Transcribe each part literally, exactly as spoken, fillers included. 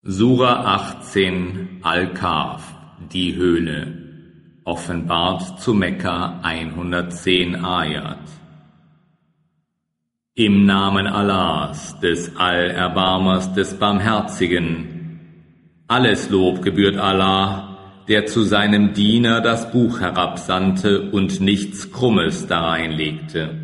Sura achtzehn Al-Kahf, die Höhle, offenbart zu Mekka hundertzehn Ayat. Im Namen Allahs, des Allerbarmers, des Barmherzigen. Alles Lob gebührt Allah, der zu seinem Diener das Buch herabsandte und nichts Krummes dareinlegte.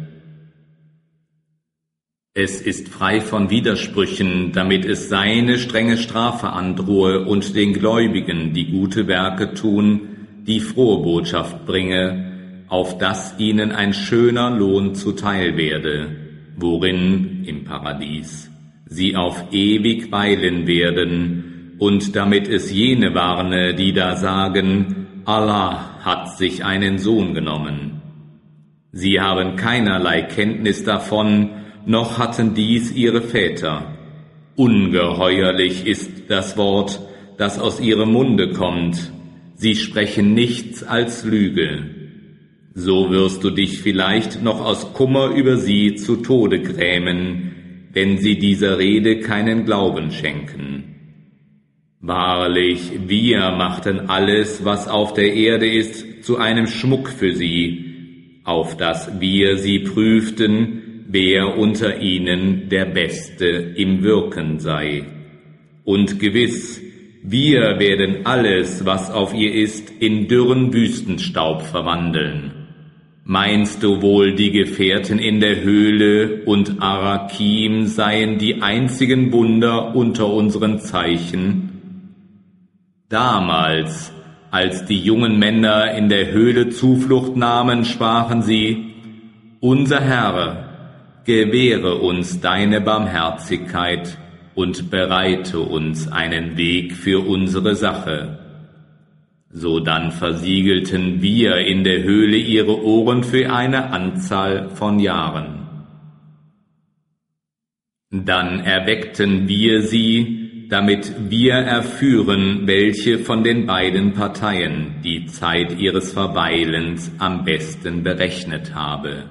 Es ist frei von Widersprüchen, damit es seine strenge Strafe androhe und den Gläubigen, die gute Werke tun, die frohe Botschaft bringe, auf dass ihnen ein schöner Lohn zuteil werde, worin, im Paradies, sie auf ewig weilen werden, und damit es jene warne, die da sagen, Allah hat sich einen Sohn genommen. Sie haben keinerlei Kenntnis davon, noch hatten dies ihre Väter. Ungeheuerlich ist das Wort, das aus ihrem Munde kommt. Sie sprechen nichts als Lüge. So wirst du dich vielleicht noch aus Kummer über sie zu Tode grämen, wenn sie dieser Rede keinen Glauben schenken. Wahrlich, wir machten alles, was auf der Erde ist, zu einem Schmuck für sie, auf dass wir sie prüften, wer unter ihnen der Beste im Wirken sei. Und gewiss, wir werden alles, was auf ihr ist, in dürren Wüstenstaub verwandeln. Meinst du wohl, die Gefährten in der Höhle und Arakim seien die einzigen Wunder unter unseren Zeichen? Damals, als die jungen Männer in der Höhle Zuflucht nahmen, sprachen sie, unser Herr, gewähre uns deine Barmherzigkeit und bereite uns einen Weg für unsere Sache. Sodann versiegelten wir in der Höhle ihre Ohren für eine Anzahl von Jahren. Dann erweckten wir sie, damit wir erführen, welche von den beiden Parteien die Zeit ihres Verweilens am besten berechnet habe.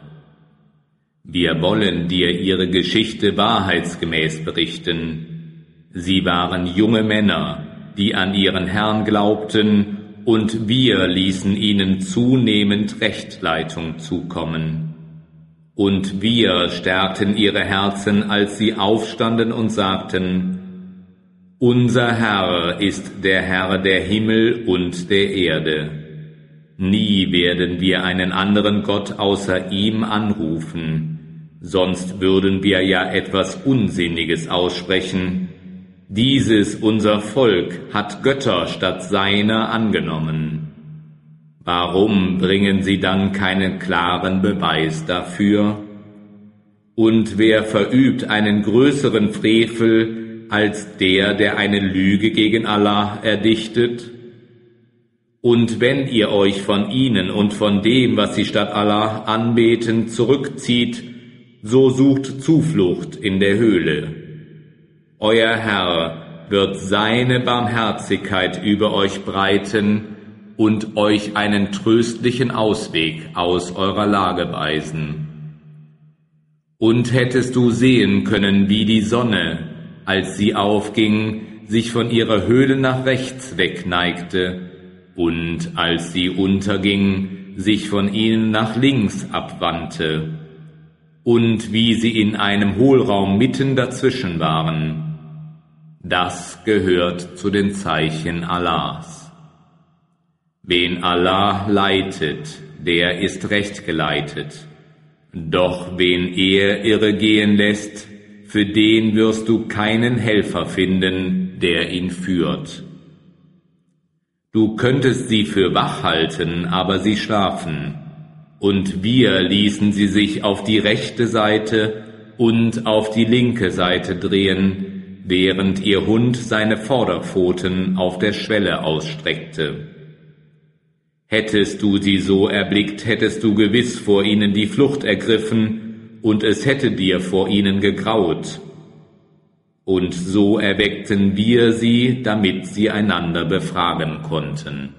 Wir wollen dir ihre Geschichte wahrheitsgemäß berichten. Sie waren junge Männer, die an ihren Herrn glaubten, und wir ließen ihnen zunehmend Rechtleitung zukommen. Und wir stärkten ihre Herzen, als sie aufstanden und sagten, unser Herr ist der Herr der Himmel und der Erde. Nie werden wir einen anderen Gott außer ihm anrufen, sonst würden wir ja etwas Unsinniges aussprechen. Dieses unser Volk hat Götter statt seiner angenommen. Warum bringen sie dann keinen klaren Beweis dafür? Und wer verübt einen größeren Frevel als der, der eine Lüge gegen Allah erdichtet? Und wenn ihr euch von ihnen und von dem, was sie statt Allah anbeten, zurückzieht, so sucht Zuflucht in der Höhle. Euer Herr wird seine Barmherzigkeit über euch breiten und euch einen tröstlichen Ausweg aus eurer Lage weisen. Und hättest du sehen können, wie die Sonne, als sie aufging, sich von ihrer Höhle nach rechts wegneigte, und als sie unterging, sich von ihnen nach links abwandte, und wie sie in einem Hohlraum mitten dazwischen waren. Das gehört zu den Zeichen Allahs. Wen Allah leitet, der ist recht geleitet. Doch wen er irre gehen lässt, für den wirst du keinen Helfer finden, der ihn führt. Du könntest sie für wach halten, aber sie schlafen. Und wir ließen sie sich auf die rechte Seite und auf die linke Seite drehen, während ihr Hund seine Vorderpfoten auf der Schwelle ausstreckte. Hättest du sie so erblickt, hättest du gewiss vor ihnen die Flucht ergriffen, und es hätte dir vor ihnen gegraut. Und so erweckten wir sie, damit sie einander befragen konnten.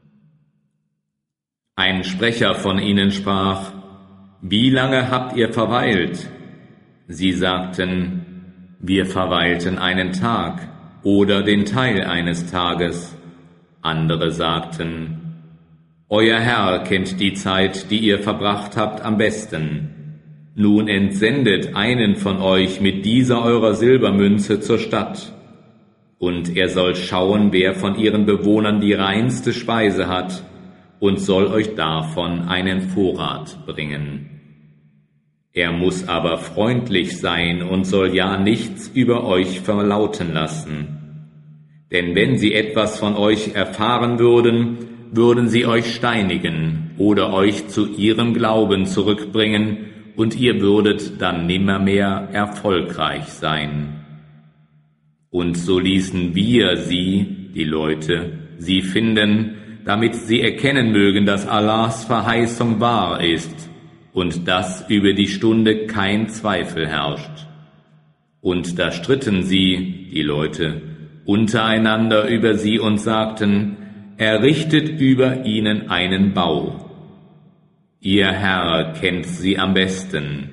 Ein Sprecher von ihnen sprach, wie lange habt ihr verweilt? Sie sagten, wir verweilten einen Tag. oder den Teil eines Tages. Andere sagten, Euer Herr kennt die Zeit, die ihr verbracht habt, am besten. Nun entsendet einen von euch mit dieser eurer Silbermünze zur Stadt, und er soll schauen, wer von ihren Bewohnern die reinste Speise hat, und soll euch davon einen Vorrat bringen. Er muss aber freundlich sein und soll ja nichts über euch verlauten lassen. Denn wenn sie etwas von euch erfahren würden, würden sie euch steinigen oder euch zu ihrem Glauben zurückbringen, und ihr würdet dann nimmermehr erfolgreich sein. Und so ließen wir sie, die Leute, sie finden, damit sie erkennen mögen, dass Allahs Verheißung wahr ist und dass über die Stunde kein Zweifel herrscht. Und da stritten sie, die Leute, untereinander über sie und sagten, errichtet über ihnen einen Bau. Ihr Herr kennt sie am besten.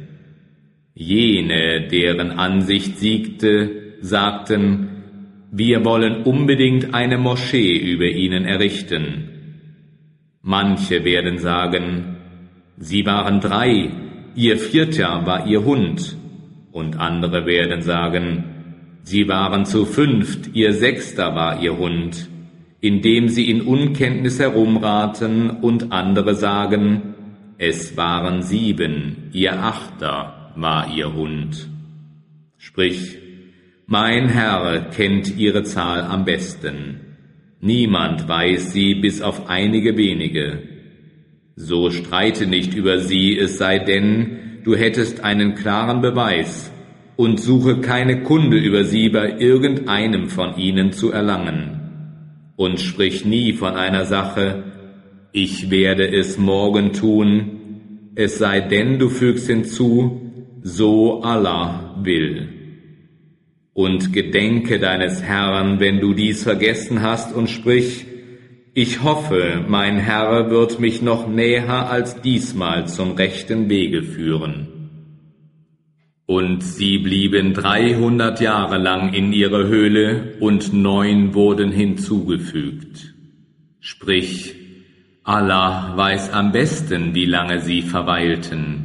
Jene, deren Ansicht siegte, sagten, wir wollen unbedingt eine Moschee über ihnen errichten. Manche werden sagen, sie waren drei, ihr vierter war ihr Hund. Und andere werden sagen, sie waren zu fünft, ihr sechster war ihr Hund, indem sie in Unkenntnis herumraten, und andere sagen, es waren sieben, ihr achter war ihr Hund. Sprich, mein Herr kennt ihre Zahl am besten. Niemand weiß sie bis auf einige wenige. So streite nicht über sie, es sei denn, du hättest einen klaren Beweis, und suche keine Kunde über sie bei irgendeinem von ihnen zu erlangen. Und sprich nie von einer Sache, ich werde es morgen tun, es sei denn, du fügst hinzu, so Allah will. Und gedenke deines Herrn, wenn du dies vergessen hast, und sprich, ich hoffe, mein Herr wird mich noch näher als diesmal zum rechten Wege führen. Und sie blieben dreihundert Jahre lang in ihrer Höhle, und neun wurden hinzugefügt. Sprich, Allah weiß am besten, wie lange sie verweilten.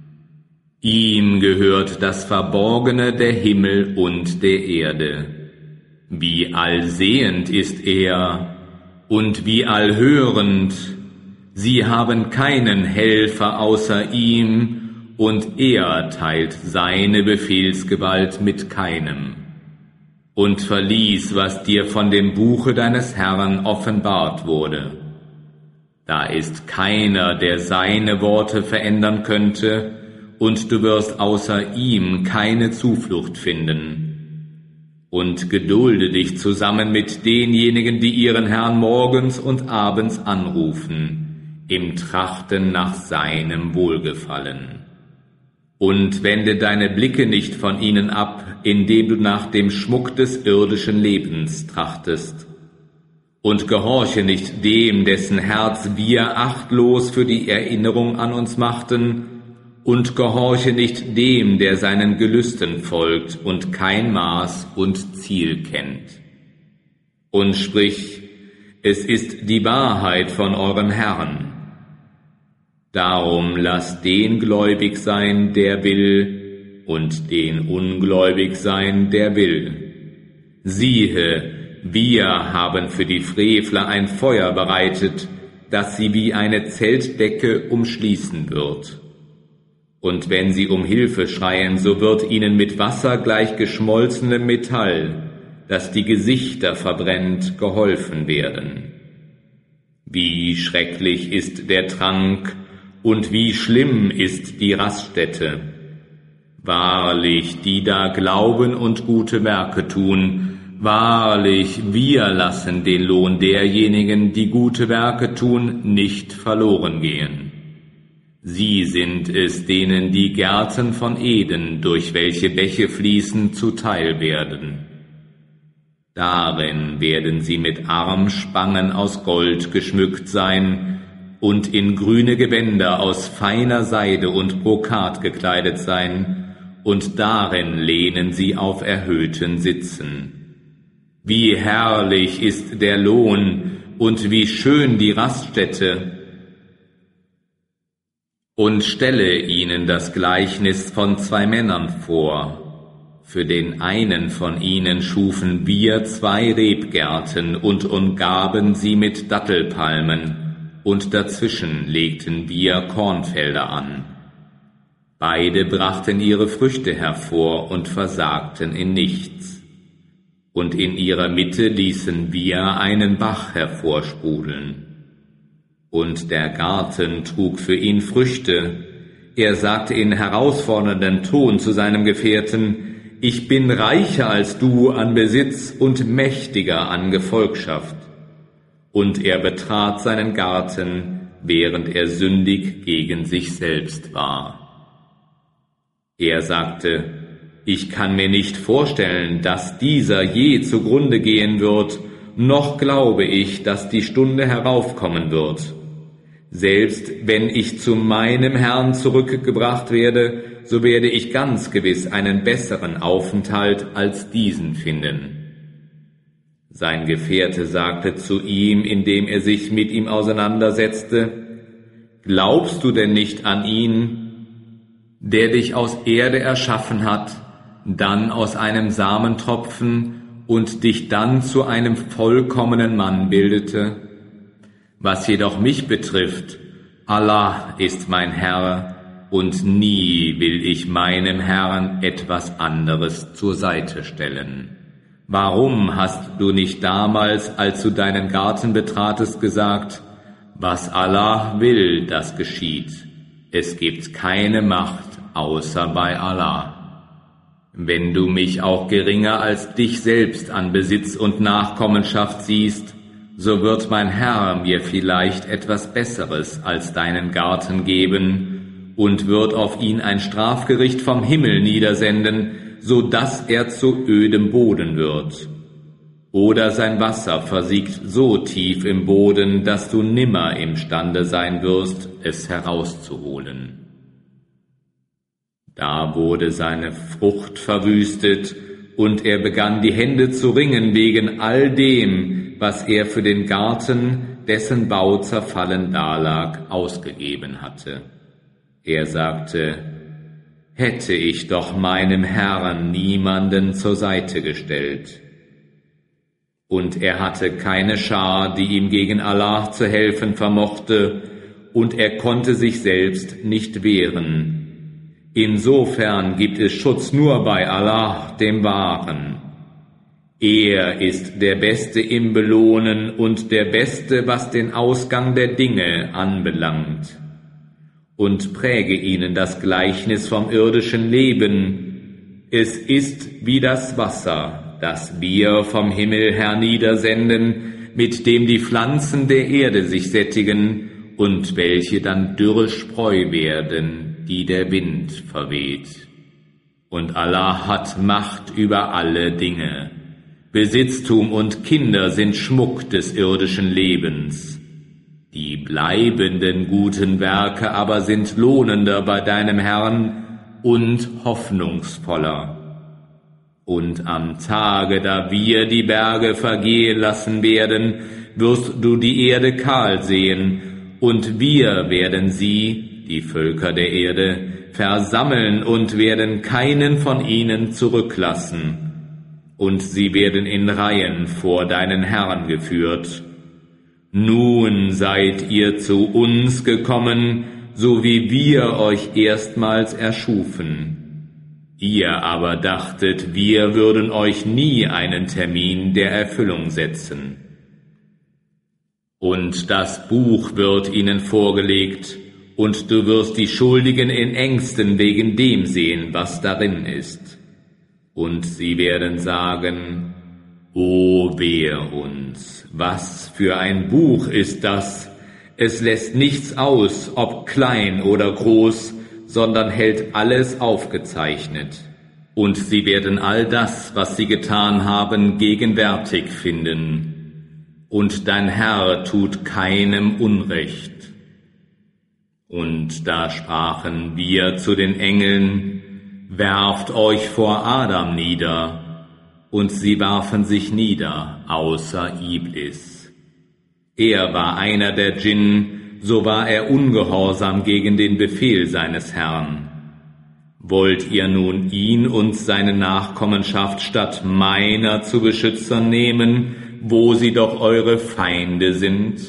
Ihm gehört das Verborgene der Himmel und der Erde. Wie allsehend ist er und wie allhörend. Sie haben keinen Helfer außer ihm, und er teilt seine Befehlsgewalt mit keinem. Und verlies, was dir von dem Buche deines Herrn offenbart wurde. Da ist keiner, der seine Worte verändern könnte, und du wirst außer ihm keine Zuflucht finden. Und gedulde dich zusammen mit denjenigen, die ihren Herrn morgens und abends anrufen, im Trachten nach seinem Wohlgefallen. Und wende deine Blicke nicht von ihnen ab, indem du nach dem Schmuck des irdischen Lebens trachtest. Und gehorche nicht dem, dessen Herz wir achtlos für die Erinnerung an uns machten, und gehorche nicht dem, der seinen Gelüsten folgt und kein Maß und Ziel kennt. Und sprich, es ist die Wahrheit von eurem Herrn. Darum lasst den gläubig sein, der will, und den ungläubig sein, der will. Siehe, wir haben für die Frevler ein Feuer bereitet, das sie wie eine Zeltdecke umschließen wird. Und wenn sie um Hilfe schreien, so wird ihnen mit Wasser gleich geschmolzenem Metall, das die Gesichter verbrennt, geholfen werden. Wie schrecklich ist der Trank und wie schlimm ist die Raststätte. Wahrlich, die da glauben und gute Werke tun, wahrlich, wir lassen den Lohn derjenigen, die gute Werke tun, nicht verloren gehen. Sie sind es, denen die Gärten von Eden, durch welche Bäche fließen, zuteil werden. Darin werden sie mit Armspangen aus Gold geschmückt sein und in grüne Gewänder aus feiner Seide und Brokat gekleidet sein, und darin lehnen sie auf erhöhten Sitzen. Wie herrlich ist der Lohn und wie schön die Raststätte. Und stelle ihnen das Gleichnis von zwei Männern vor. Für den einen von ihnen schufen wir zwei Rebgärten und umgaben sie mit Dattelpalmen, und dazwischen legten wir Kornfelder an. Beide brachten ihre Früchte hervor und versagten in nichts. Und in ihrer Mitte ließen wir einen Bach hervorsprudeln. Und der Garten trug für ihn Früchte. Er sagte in herausforderndem Ton zu seinem Gefährten: Ich bin reicher als du an Besitz und mächtiger an Gefolgschaft. Und er betrat seinen Garten, während er sündig gegen sich selbst war. Er sagte: Ich kann mir nicht vorstellen, dass dieser je zugrunde gehen wird, noch glaube ich, dass die Stunde heraufkommen wird. Selbst wenn ich zu meinem Herrn zurückgebracht werde, so werde ich ganz gewiss einen besseren Aufenthalt als diesen finden. Sein Gefährte sagte zu ihm, indem er sich mit ihm auseinandersetzte: Glaubst du denn nicht an ihn, der dich aus Erde erschaffen hat, dann aus einem Samentropfen und dich dann zu einem vollkommenen Mann bildete? Was jedoch mich betrifft, Allah ist mein Herr, und nie will ich meinem Herrn etwas anderes zur Seite stellen. Warum hast du nicht damals, als du deinen Garten betratest, gesagt: Was Allah will, das geschieht. Es gibt keine Macht außer bei Allah. Wenn du mich auch geringer als dich selbst an Besitz und Nachkommenschaft siehst, so wird mein Herr mir vielleicht etwas Besseres als deinen Garten geben und wird auf ihn ein Strafgericht vom Himmel niedersenden, so dass er zu ödem Boden wird. Oder sein Wasser versiegt so tief im Boden, dass du nimmer imstande sein wirst, es herauszuholen. Da wurde seine Frucht verwüstet, und er begann die Hände zu ringen wegen all dem, was er für den Garten, dessen Bau zerfallen dalag, ausgegeben hatte. Er sagte: Hätte ich doch meinem Herrn niemanden zur Seite gestellt. Und er hatte keine Schar, die ihm gegen Allah zu helfen vermochte, und er konnte sich selbst nicht wehren. Insofern gibt es Schutz nur bei Allah, dem Wahren. Er ist der Beste im Belohnen und der Beste, was den Ausgang der Dinge anbelangt. Und präge ihnen das Gleichnis vom irdischen Leben. Es ist wie das Wasser, das wir vom Himmel herniedersenden, mit dem die Pflanzen der Erde sich sättigen und welche dann dürre Spreu werden, die der Wind verweht. Und Allah hat Macht über alle Dinge. Besitztum und Kinder sind Schmuck des irdischen Lebens. Die bleibenden guten Werke aber sind lohnender bei deinem Herrn und hoffnungsvoller. Und am Tage, da wir die Berge vergehen lassen werden, wirst du die Erde kahl sehen, und wir werden sie, die Völker der Erde, versammeln und werden keinen von ihnen zurücklassen. Und sie werden in Reihen vor deinen Herrn geführt. Nun seid ihr zu uns gekommen, so wie wir euch erstmals erschufen. Ihr aber dachtet, wir würden euch nie einen Termin der Erfüllung setzen. Und das Buch wird ihnen vorgelegt, und du wirst die Schuldigen in Ängsten wegen dem sehen, was darin ist. Und sie werden sagen: O wehe uns, was für ein Buch ist das? Es lässt nichts aus, ob klein oder groß, sondern hält alles aufgezeichnet. Und sie werden all das, was sie getan haben, gegenwärtig finden. Und dein Herr tut keinem Unrecht. Und da sprachen wir zu den Engeln: Werft euch vor Adam nieder. und sie warfen sich nieder, außer Iblis. Er war einer der Djinn, so war er ungehorsam gegen den Befehl seines Herrn. Wollt ihr nun ihn und seine Nachkommenschaft statt meiner zu Beschützern nehmen, wo sie doch eure Feinde sind?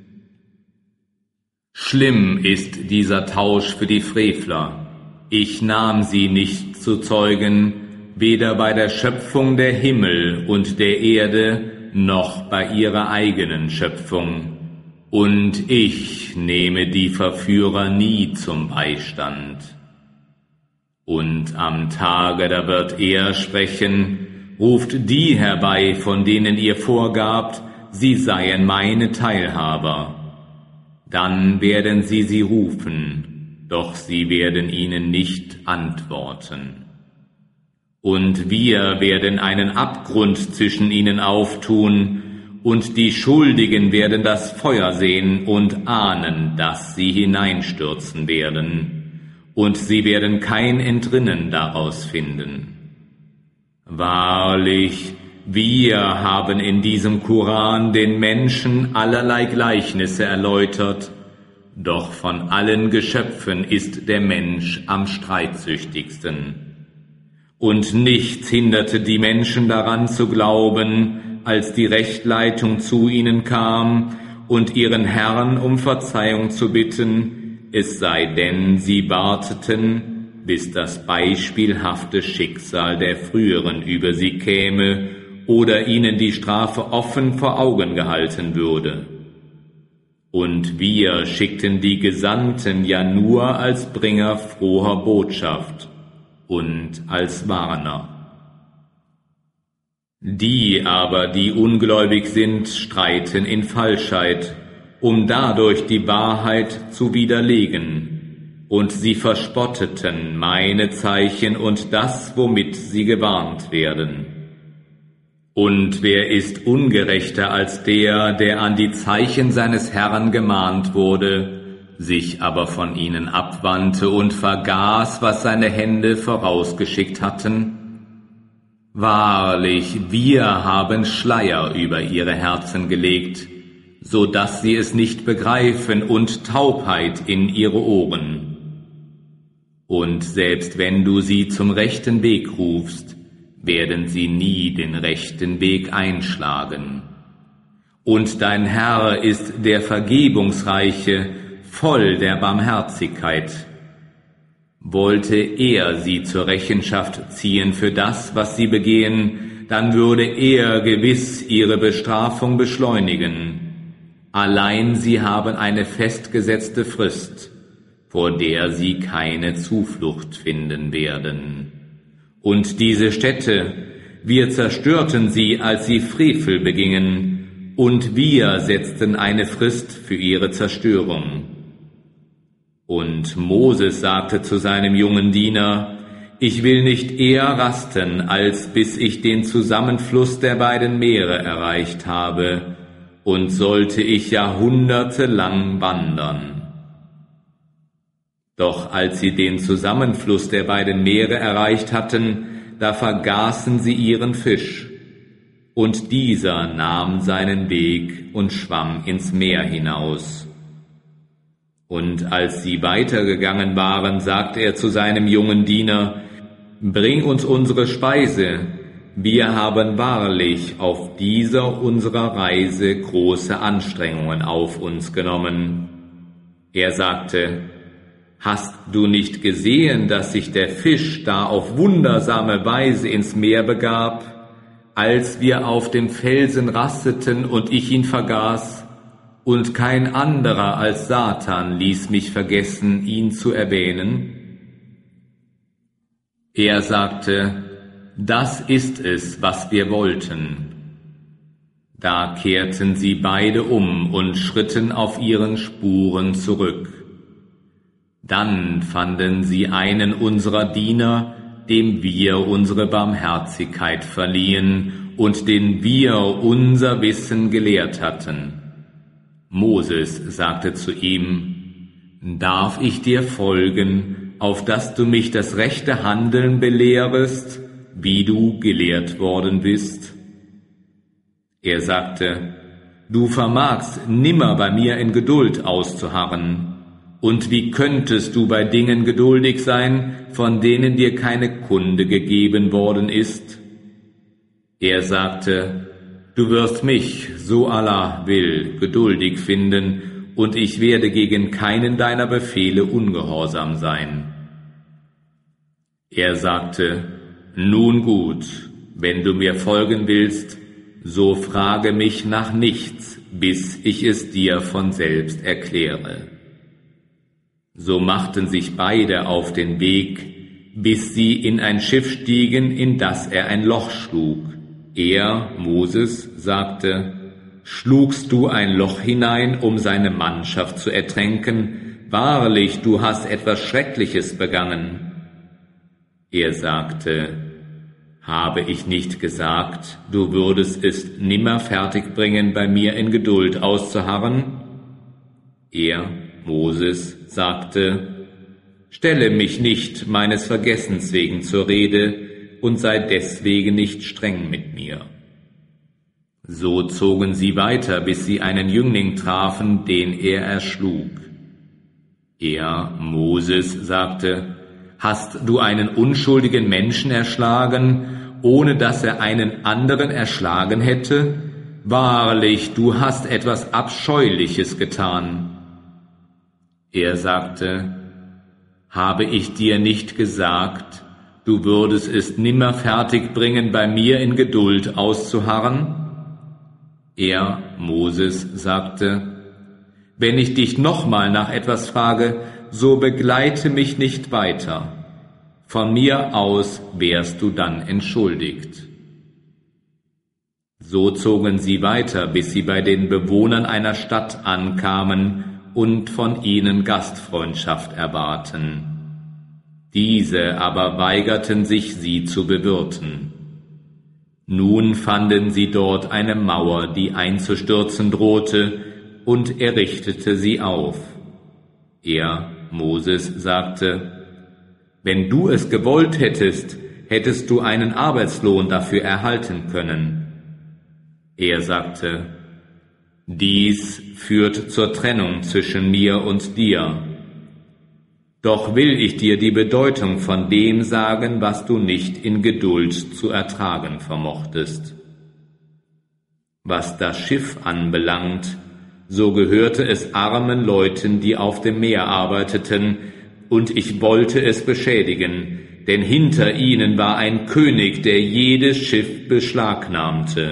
Schlimm ist dieser Tausch für die Frevler. Ich nahm sie nicht zu Zeugen, weder bei der Schöpfung der Himmel und der Erde, noch bei ihrer eigenen Schöpfung. Und ich nehme die Verführer nie zum Beistand. Und am Tage, da wird er sprechen, ruft die herbei, von denen ihr vorgabt, sie seien meine Teilhaber. Dann werden sie sie rufen, doch sie werden ihnen nicht antworten. Und wir werden einen Abgrund zwischen ihnen auftun, und die Schuldigen werden das Feuer sehen und ahnen, dass sie hineinstürzen werden, und sie werden kein Entrinnen daraus finden. Wahrlich, wir haben in diesem Koran den Menschen allerlei Gleichnisse erläutert, doch von allen Geschöpfen ist der Mensch am streitsüchtigsten. Und nichts hinderte die Menschen daran zu glauben, als die Rechtleitung zu ihnen kam, und ihren Herrn um Verzeihung zu bitten, es sei denn, sie warteten, bis das beispielhafte Schicksal der Früheren über sie käme oder ihnen die Strafe offen vor Augen gehalten würde. Und wir schickten die Gesandten ja nur als Bringer froher Botschaft und als Warner. Die aber, die ungläubig sind, streiten in Falschheit, um dadurch die Wahrheit zu widerlegen, und sie verspotteten meine Zeichen und das, womit sie gewarnt werden. Und wer ist ungerechter als der, der an die Zeichen seines Herrn gemahnt wurde, sich aber von ihnen abwandte und vergaß, was seine Hände vorausgeschickt hatten? Wahrlich, wir haben Schleier über ihre Herzen gelegt, so dass sie es nicht begreifen, und Taubheit in ihre Ohren. Und selbst wenn du sie zum rechten Weg rufst, werden sie nie den rechten Weg einschlagen. Und dein Herr ist der Vergebungsreiche, voll der Barmherzigkeit. Wollte er sie zur Rechenschaft ziehen für das, was sie begehen, dann würde er gewiss ihre Bestrafung beschleunigen. Allein sie haben eine festgesetzte Frist, vor der sie keine Zuflucht finden werden. Und diese Städte, wir zerstörten sie, als sie Frevel begingen, und wir setzten eine Frist für ihre Zerstörung. Und Moses sagte zu seinem jungen Diener, ich will nicht eher rasten, als bis ich den Zusammenfluss der beiden Meere erreicht habe, und sollte ich jahrhundertelang wandern. Doch als sie den Zusammenfluss der beiden Meere erreicht hatten, da vergaßen sie ihren Fisch, und dieser nahm seinen Weg und schwamm ins Meer hinaus. Und als sie weitergegangen waren, sagte er zu seinem jungen Diener, bring uns unsere Speise, wir haben wahrlich auf dieser unserer Reise große Anstrengungen auf uns genommen. Er sagte, hast du nicht gesehen, dass sich der Fisch da auf wundersame Weise ins Meer begab, als wir auf dem Felsen rasteten und ich ihn vergaß? Und kein anderer als Satan ließ mich vergessen, ihn zu erwähnen. Er sagte, das ist es, was wir wollten. Da kehrten sie beide um und schritten auf ihren Spuren zurück. Dann fanden sie einen unserer Diener, dem wir unsere Barmherzigkeit verliehen und den wir unser Wissen gelehrt hatten. Moses sagte zu ihm, darf ich dir folgen, auf dass du mich das rechte Handeln belehrest, wie du gelehrt worden bist? Er sagte, du vermagst nimmer bei mir in Geduld auszuharren. Und wie könntest du bei Dingen geduldig sein, von denen dir keine Kunde gegeben worden ist? Er sagte, du wirst mich, so Allah will, geduldig finden, und ich werde gegen keinen deiner Befehle ungehorsam sein. Er sagte, nun gut, wenn du mir folgen willst, so frage mich nach nichts, bis ich es dir von selbst erkläre. So machten sich beide auf den Weg, bis sie in ein Schiff stiegen, in das er ein Loch schlug. Er, Moses, sagte, schlugst du ein Loch hinein, um seine Mannschaft zu ertränken? Wahrlich, du hast etwas Schreckliches begangen. Er sagte, habe ich nicht gesagt, du würdest es nimmer fertigbringen, bei mir in Geduld auszuharren? Er, Moses, sagte, stelle mich nicht meines Vergessens wegen zur Rede und sei deswegen nicht streng mit mir. So zogen sie weiter, bis sie einen Jüngling trafen, den er erschlug. Er, Moses, sagte, hast du einen unschuldigen Menschen erschlagen, ohne dass er einen anderen erschlagen hätte? Wahrlich, du hast etwas Abscheuliches getan. Er sagte, habe ich dir nicht gesagt, du würdest es nimmer fertigbringen, bei mir in Geduld auszuharren? Er, Moses, sagte, wenn ich dich nochmal nach etwas frage, so begleite mich nicht weiter. Von mir aus wärst du dann entschuldigt. So zogen sie weiter, bis sie bei den Bewohnern einer Stadt ankamen und von ihnen Gastfreundschaft erbaten. Diese aber weigerten sich, sie zu bewirten. Nun fanden sie dort eine Mauer, die einzustürzen drohte, und er richtete sie auf. Er, Moses, sagte, wenn du es gewollt hättest, hättest du einen Arbeitslohn dafür erhalten können. Er sagte, dies führt zur Trennung zwischen mir und dir. Doch will ich dir die Bedeutung von dem sagen, was du nicht in Geduld zu ertragen vermochtest. Was das Schiff anbelangt, so gehörte es armen Leuten, die auf dem Meer arbeiteten, und ich wollte es beschädigen, denn hinter ihnen war ein König, der jedes Schiff beschlagnahmte.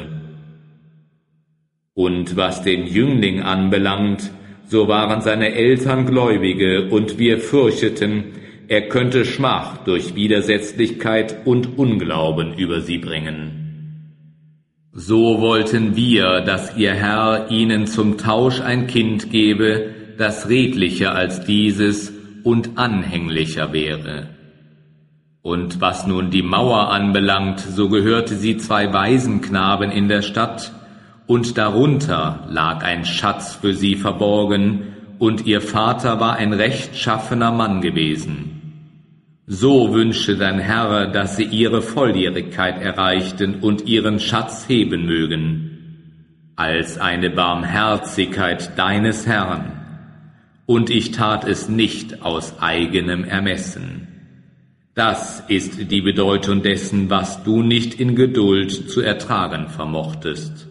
Und was den Jüngling anbelangt, so waren seine Eltern Gläubige, und wir fürchteten, er könnte Schmach durch Widersetzlichkeit und Unglauben über sie bringen. So wollten wir, dass ihr Herr ihnen zum Tausch ein Kind gebe, das redlicher als dieses und anhänglicher wäre. Und was nun die Mauer anbelangt, so gehörte sie zwei Waisenknaben in der Stadt, und darunter lag ein Schatz für sie verborgen, und ihr Vater war ein rechtschaffener Mann gewesen. So wünschte dein Herr, dass sie ihre Volljährigkeit erreichten und ihren Schatz heben mögen, als eine Barmherzigkeit deines Herrn. Und ich tat es nicht aus eigenem Ermessen. Das ist die Bedeutung dessen, was du nicht in Geduld zu ertragen vermochtest.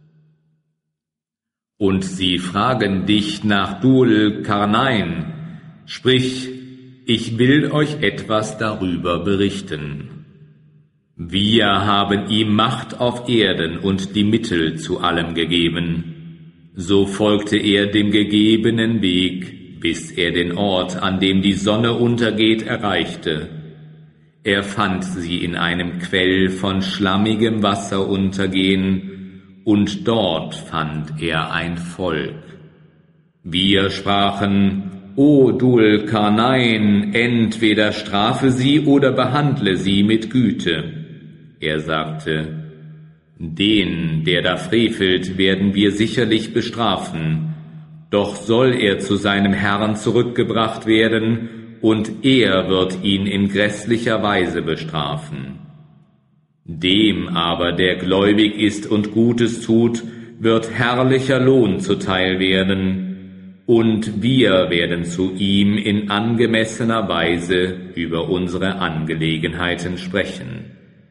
Und sie fragen dich nach Dhul Qarnain, sprich, ich will euch etwas darüber berichten. Wir haben ihm Macht auf Erden und die Mittel zu allem gegeben. So folgte er dem gegebenen Weg, bis er den Ort, an dem die Sonne untergeht, erreichte. Er fand sie in einem Quell von schlammigem Wasser untergehen, und dort fand er ein Volk. Wir sprachen, O Dhul Qarnain, entweder strafe sie oder behandle sie mit Güte. Er sagte, den, der da frevelt, werden wir sicherlich bestrafen, doch soll er zu seinem Herrn zurückgebracht werden, und er wird ihn in grässlicher Weise bestrafen. Dem aber, der gläubig ist und Gutes tut, wird herrlicher Lohn zuteil werden, und wir werden zu ihm in angemessener Weise über unsere Angelegenheiten sprechen.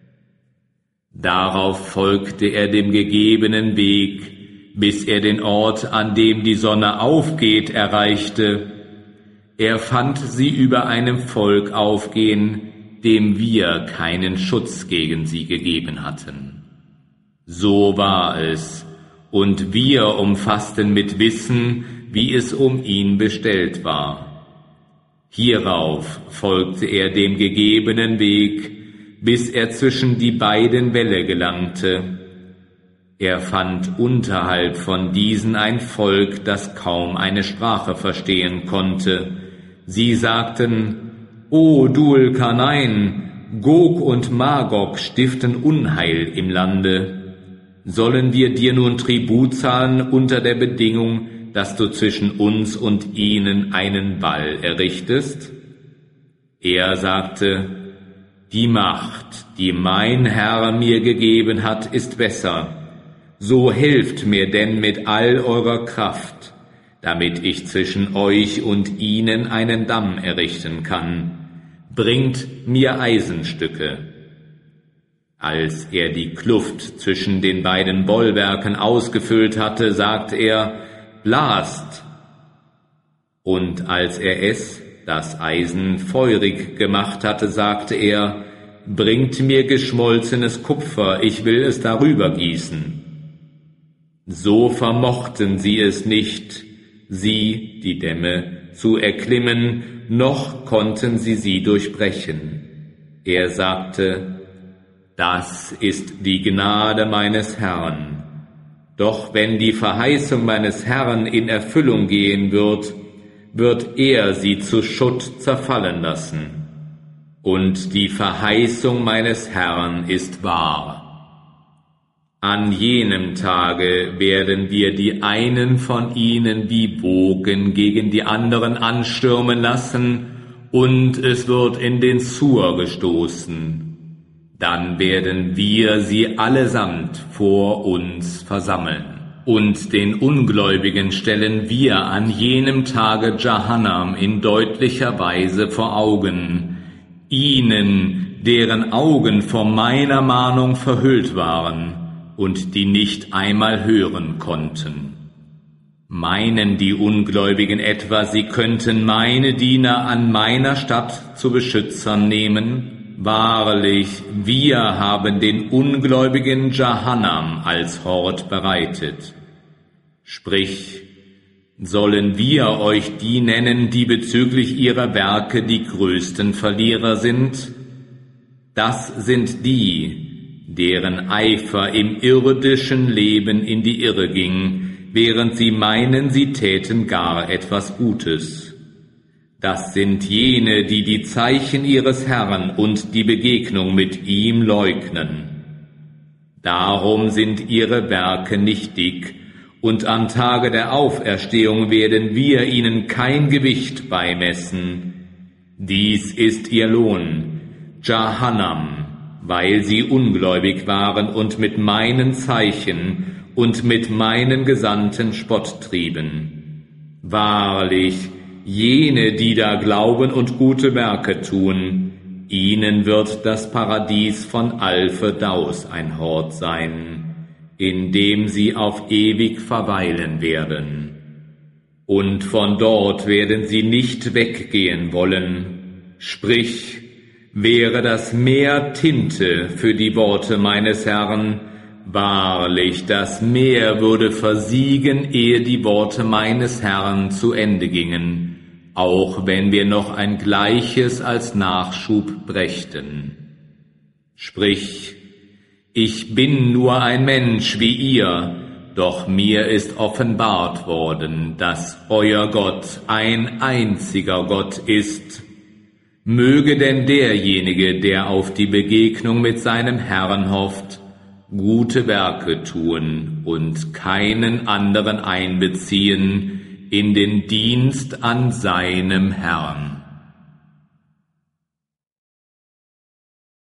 Darauf folgte er dem gegebenen Weg, bis er den Ort, an dem die Sonne aufgeht, erreichte. Er fand sie über einem Volk aufgehen, dem wir keinen Schutz gegen sie gegeben hatten. So war es, und wir umfassten mit Wissen, wie es um ihn bestellt war. Hierauf folgte er dem gegebenen Weg, bis er zwischen die beiden Wälle gelangte. Er fand unterhalb von diesen ein Volk, das kaum eine Sprache verstehen konnte. Sie sagten: O Dul Karnain, Gog und Magog stiften Unheil im Lande. Sollen wir dir nun Tribut zahlen unter der Bedingung, dass du zwischen uns und ihnen einen Wall errichtest? Er sagte: Die Macht, die mein Herr mir gegeben hat, ist besser. So helft mir denn mit all eurer Kraft, damit ich zwischen euch und ihnen einen Damm errichten kann. Bringt mir Eisenstücke. Als er die Kluft zwischen den beiden Bollwerken ausgefüllt hatte, sagte er: Blast! Und als er es, das Eisen, feurig gemacht hatte, sagte er: Bringt mir geschmolzenes Kupfer, ich will es darüber gießen. So vermochten sie es nicht, sie, die Dämme, zu erklimmen, noch konnten sie sie durchbrechen. Er sagte: Das ist die Gnade meines Herrn. Doch wenn die Verheißung meines Herrn in Erfüllung gehen wird, wird er sie zu Schutt zerfallen lassen. Und die Verheißung meines Herrn ist wahr. An jenem Tage werden wir die einen von ihnen wie Wogen gegen die anderen anstürmen lassen, und es wird in den Sur gestoßen. Dann werden wir sie allesamt vor uns versammeln. Und den Ungläubigen stellen wir an jenem Tage Jahannam in deutlicher Weise vor Augen, ihnen, deren Augen vor meiner Mahnung verhüllt waren und die nicht einmal hören konnten. Meinen die Ungläubigen etwa, sie könnten meine Diener an meiner Statt zu Beschützern nehmen? Wahrlich, wir haben den Ungläubigen Jahannam als Hort bereitet. Sprich, sollen wir euch die nennen, die bezüglich ihrer Werke die größten Verlierer sind? Das sind die, deren Eifer im irdischen Leben in die Irre ging, während sie meinen, sie täten gar etwas Gutes. Das sind jene, die die Zeichen ihres Herrn und die Begegnung mit ihm leugnen. Darum sind ihre Werke nichtig, und am Tage der Auferstehung werden wir ihnen kein Gewicht beimessen. Dies ist ihr Lohn, Jahannam, weil sie ungläubig waren und mit meinen Zeichen und mit meinen Gesandten Spott trieben. Wahrlich, jene, die da glauben und gute Werke tun, ihnen wird das Paradies von Alphedaus ein Hort sein, in dem sie auf ewig verweilen werden. Und von dort werden sie nicht weggehen wollen. Sprich, wäre das Meer Tinte für die Worte meines Herrn, wahrlich, das Meer würde versiegen, ehe die Worte meines Herrn zu Ende gingen, auch wenn wir noch ein Gleiches als Nachschub brächten. Sprich, ich bin nur ein Mensch wie ihr, doch mir ist offenbart worden, dass euer Gott ein einziger Gott ist. Möge denn derjenige, der auf die Begegnung mit seinem Herrn hofft, gute Werke tun und keinen anderen einbeziehen in den Dienst an seinem Herrn.